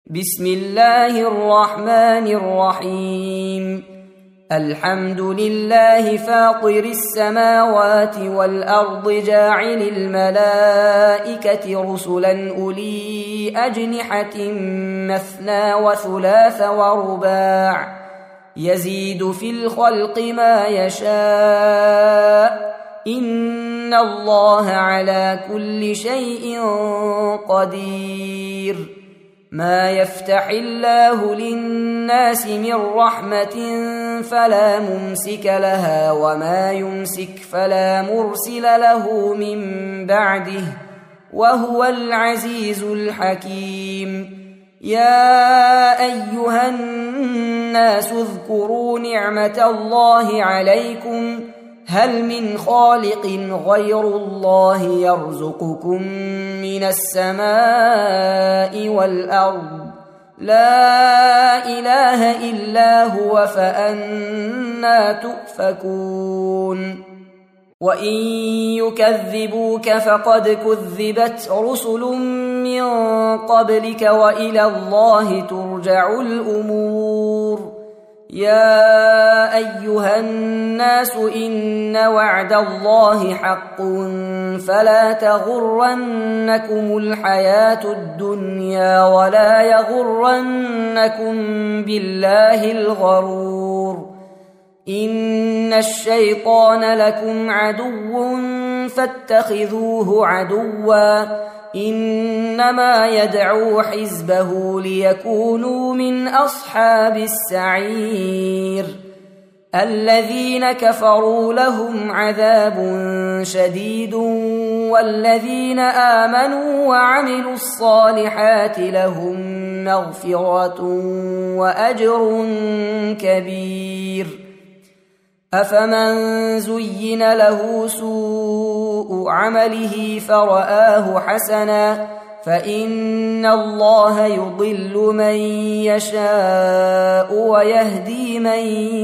بسم الله الرحمن الرحيم. الحمد لله فاطر السماوات والأرض جاعل الملائكة رسلا أولي أجنحة مثنى وثلاث ورباع يزيد في الخلق ما يشاء إن الله على كل شيء قدير. ما يفتح الله للناس من رحمة فلا ممسك لها وما يمسك فلا مرسل له من بعده وهو العزيز الحكيم. يا أيها الناس اذكروا نعمة الله عليكم هل من خالق غير الله يرزقكم من السماء والأرض لا إله إلا هو فأنى تؤفكون. وإن يكذبوك فقد كذبت رسل من قبلك وإلى الله ترجع الأمور. يا أيها الناس إن وعد الله حق فلا تغرنكم الحياة الدنيا ولا يغرنكم بالله الغرور. إن الشيطان لكم عدو فاتخذوه عدوا إنما يدعو حزبه ليكونوا من أصحاب السعير. الذين كفروا لهم عذاب شديد والذين آمنوا وعملوا الصالحات لهم مغفرة وأجر كبير. أفمن زين له سوء عمله فرآه حسنا فإن الله يضل من يشاء ويهدي من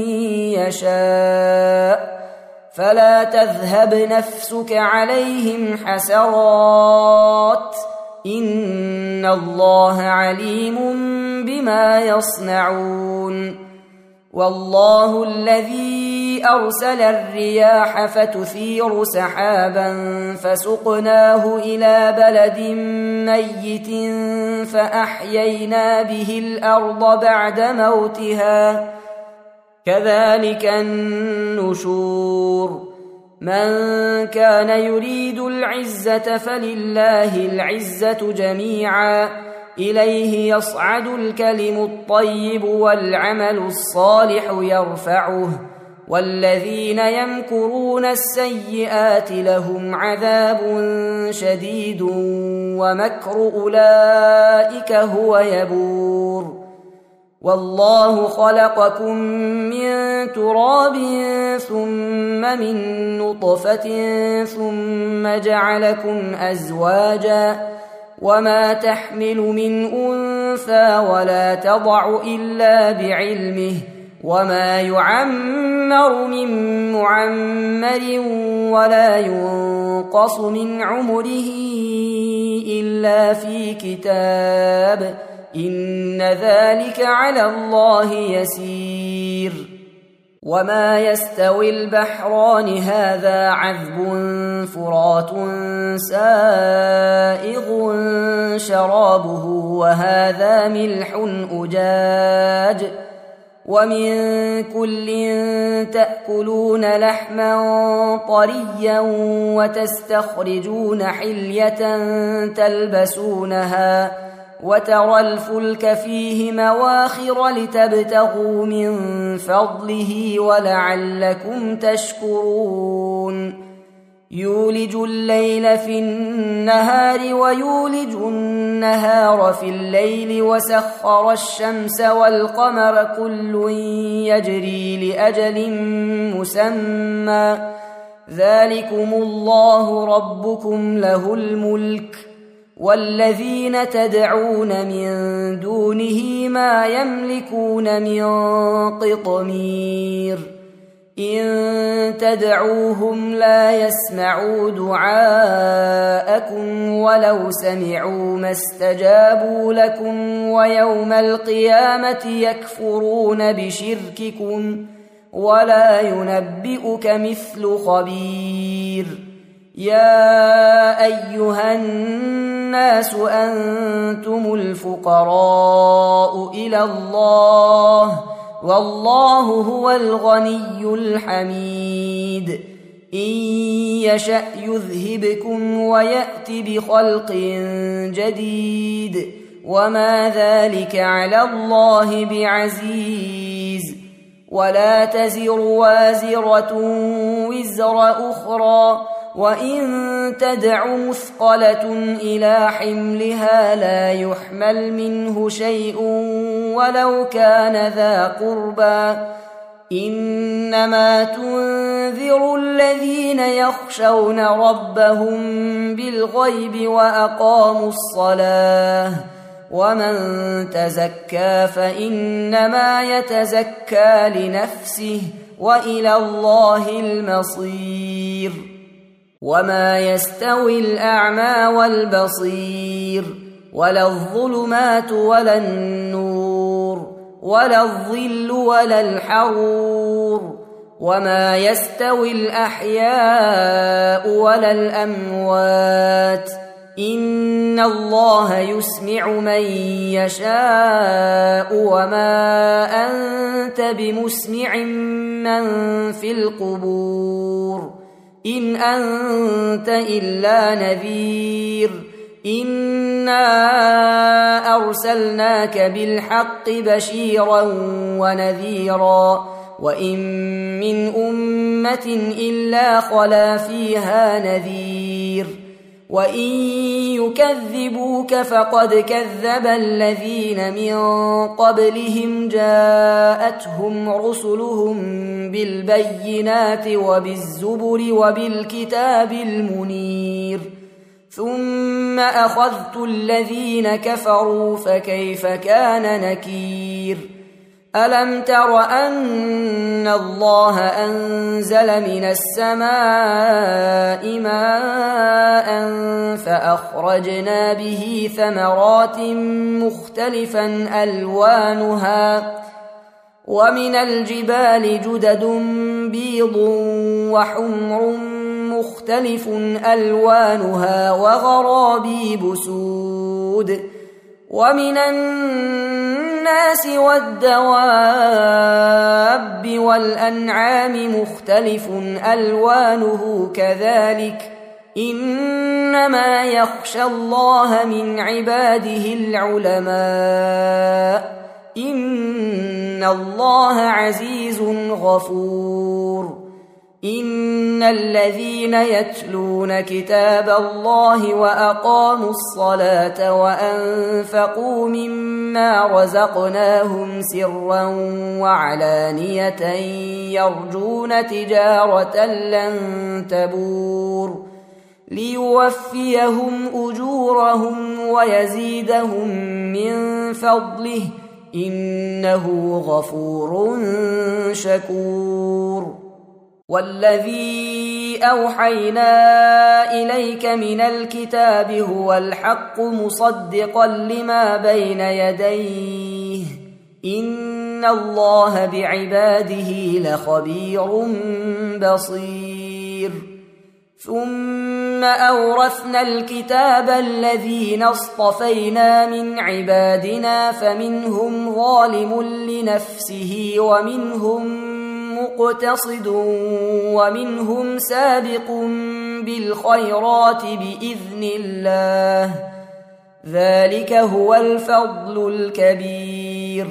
يشاء فلا تذهب نفسك عليهم حسرات إن الله عليم بما يصنعون. والله الذي أرسل الرياح فتثير سحابا فسقناه إلى بلد ميت فأحيينا به الأرض بعد موتها كذلك النشور. من كان يريد العزة فلله العزة جميعا إليه يصعد الكلم الطيب والعمل الصالح يرفعه والذين يمكرون السيئات لهم عذاب شديد ومكر أولئك هو يبور. والله خلقكم من تراب ثم من نطفة ثم جعلكم أزواجا وما تحمل من أنثى ولا تضع إلا بعلمه وما يعمر من معمر ولا ينقص من عمره إلا في كتاب إن ذلك على الله يسير. وما يستوي البحران هذا عذب فرات سائغ شرابه وهذا ملح أجاج ومن كل تأكلون لحما طريا وتستخرجون حلية تلبسونها وترى الفلك فيه مواخر لتبتغوا من فضله ولعلكم تشكرون. يولج الليل في النهار ويولج النهار في الليل وسخر الشمس والقمر كل يجري لأجل مسمى ذلكم الله ربكم له الملك والذين تدعون من دونه ما يملكون من قطمير. إن تدعوهم لا يسمعوا دعاءكم ولو سمعوا ما استجابوا لكم ويوم القيامة يكفرون بشرككم ولا ينبئك مثل خبير. يا أيها الناس أنتم الفقراء إلى الله والله هو الغني الحميد. إن يشأ يذهبكم ويأت بخلق جديد وما ذلك على الله بعزيز. ولا تزر وازرة وزر أخرى وإن تدع مثقلة إلى حملها لا يحمل منه شيء ولو كان ذا قربى. إنما تنذر الذين يخشون ربهم بالغيب وأقاموا الصلاة ومن تزكى فإنما يتزكى لنفسه وإلى الله المصير. وما يستوي الأعمى والبصير ولا الظلمات ولا النور ولا الظل ولا الحرور وما يستوي الأحياء ولا الأموات. إن الله يسمع من يشاء وما أنت بمسمع من في القبور إن أنت إلا نذير. إنا أرسلناك بالحق بشيرا ونذيرا وإن من أمة إلا خلا فيها نذير. وإن يكذبوك فقد كذب الذين من قبلهم جاءتهم رسلهم بالبينات وبالزبر وبالكتاب المنير ثم أخذت الذين كفروا فكيف كان نكير. ألم تر أن الله أنزل من السماء ماء فأخرجنا به ثمرات مختلفا ألوانها ومن الجبال جدد بيض وحمر مختلف ألوانها وغرابيب سود ومن الناس والدواب والأنعام مختلف ألوانه كذلك إنما يخشى الله من عباده العلماء إن الله عزيز غفور. إن الذين يتلون كتاب الله وأقاموا الصلاة وأنفقوا مما رزقناهم سرا وعلانية يرجون تجارة لن تبور ليوفيهم أجورهم ويزيدهم من فضله إنه غفور شكور. والذي أوحينا إليك من الكتاب هو الحق مصدقا لما بين يديه إن الله بعباده لخبير بصير. ثم أورثنا الكتاب الذين اصطفينا من عبادنا فمنهم ظالم لنفسه ومنهم مقتصد ومنهم سابق بالخيرات بإذن الله ذلك هو الفضل الكبير.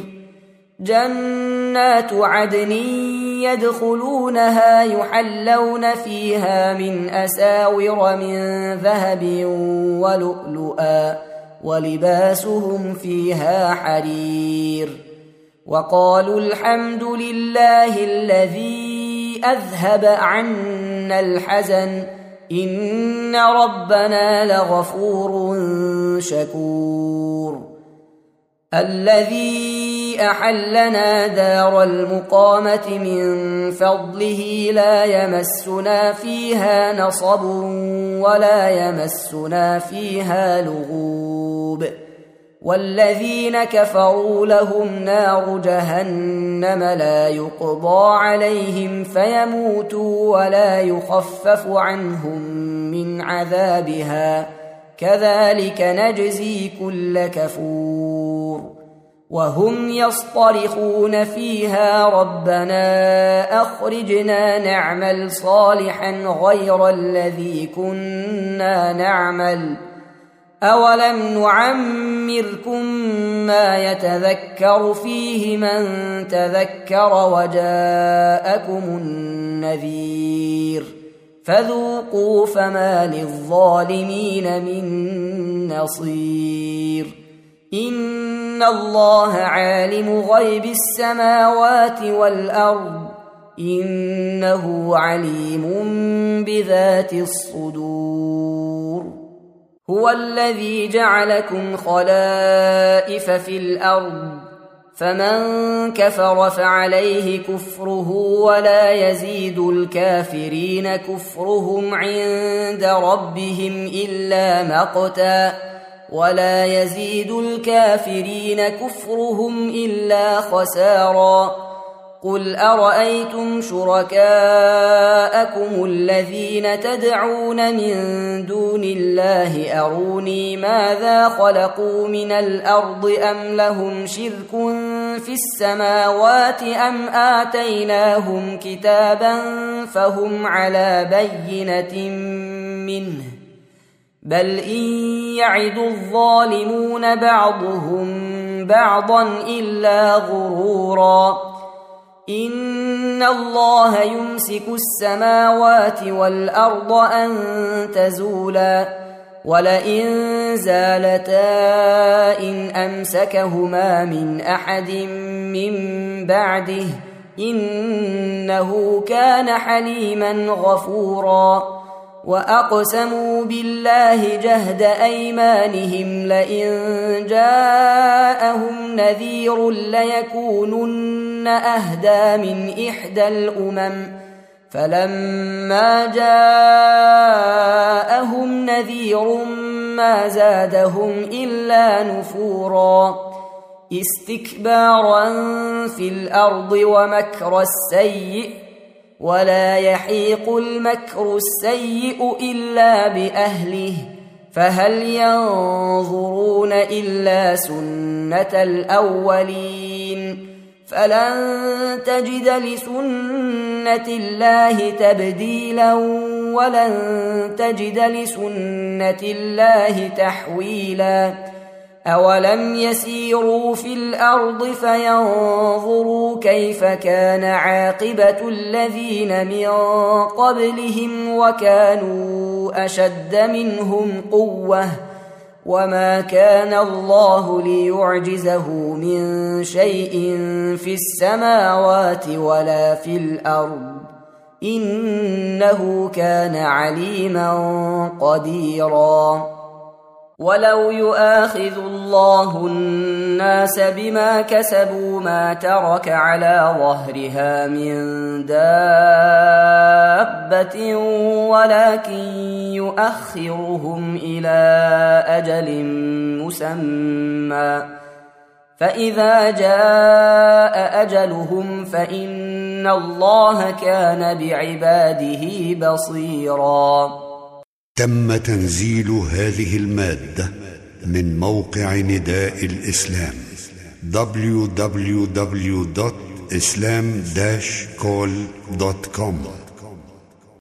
جنات عدن يدخلونها يحلون فيها من أساور من ذهب ولؤلؤا ولباسهم فيها حرير. وقالوا الحمد لله الذي أذهب عنا الحزن إن ربنا لغفور شكور. الذي أحلنا دار المقامة من فضله لا يمسنا فيها نصب ولا يمسنا فيها لغوب والذين كفروا لهم نار جهنم لا يقضى عليهم فيموتوا ولا يخفف عنهم من عذابها كذلك نجزي كل كفور وهم يصطرخون فيها ربنا أخرجنا نعمل صالحا غير الذي كنا نعمل أولم نعمركم ما يتذكر فيه من تذكر وجاءكم النذير فذوقوا فما للظالمين من نصير إن الله عالم غيب السماوات والأرض إنه عليم بذات الصدور هو الذي جعلكم خلائف في الأرض فمن كفر فعليه كفره ولا يزيد الكافرين كفرهم عند ربهم إلا مقتا ولا يزيد الكافرين كفرهم إلا خسارا قل أرأيتم شركاءكم الذين تدعون من دون الله أروني ماذا خلقوا من الأرض أم لهم شرك في السماوات أم آتيناهم كتابا فهم على بينة منه بل إن يعد الظالمون بعضهم بعضا إلا غرورا إن الله يمسك السماوات والأرض أن تزولا ولئن زالتا إن أمسكهما من أحد من بعده إنه كان حليما غفورا وأقسموا بالله جهد أيمانهم لئن جاءهم نذير ليكونن أهدى من إحدى الأمم فلما جاءهم نذير ما زادهم إلا نفورا استكبارا في الأرض ومكر السيء ولا يحيق المكر السيء إلا بأهله فهل ينظرون إلا سنة الأولين فلن تجد لسنة الله تبديلا ولن تجد لسنة الله تحويلا أولم يسيروا في الأرض فينظروا كيف كان عاقبة الذين من قبلهم وكانوا أشد منهم قوة وما كان الله ليعجزه من شيء في السماوات ولا في الأرض إنه كان عليما قديرا ولو يؤاخذ الله الناس بما كسبوا ما ترك على ظهرها من دابة ولكن يؤخرهم إلى أجل مسمى فإذا جاء أجلهم فإن الله كان بعباده بصيرا. تم تنزيل هذه المادة من موقع نداء الإسلام www.islam-call.com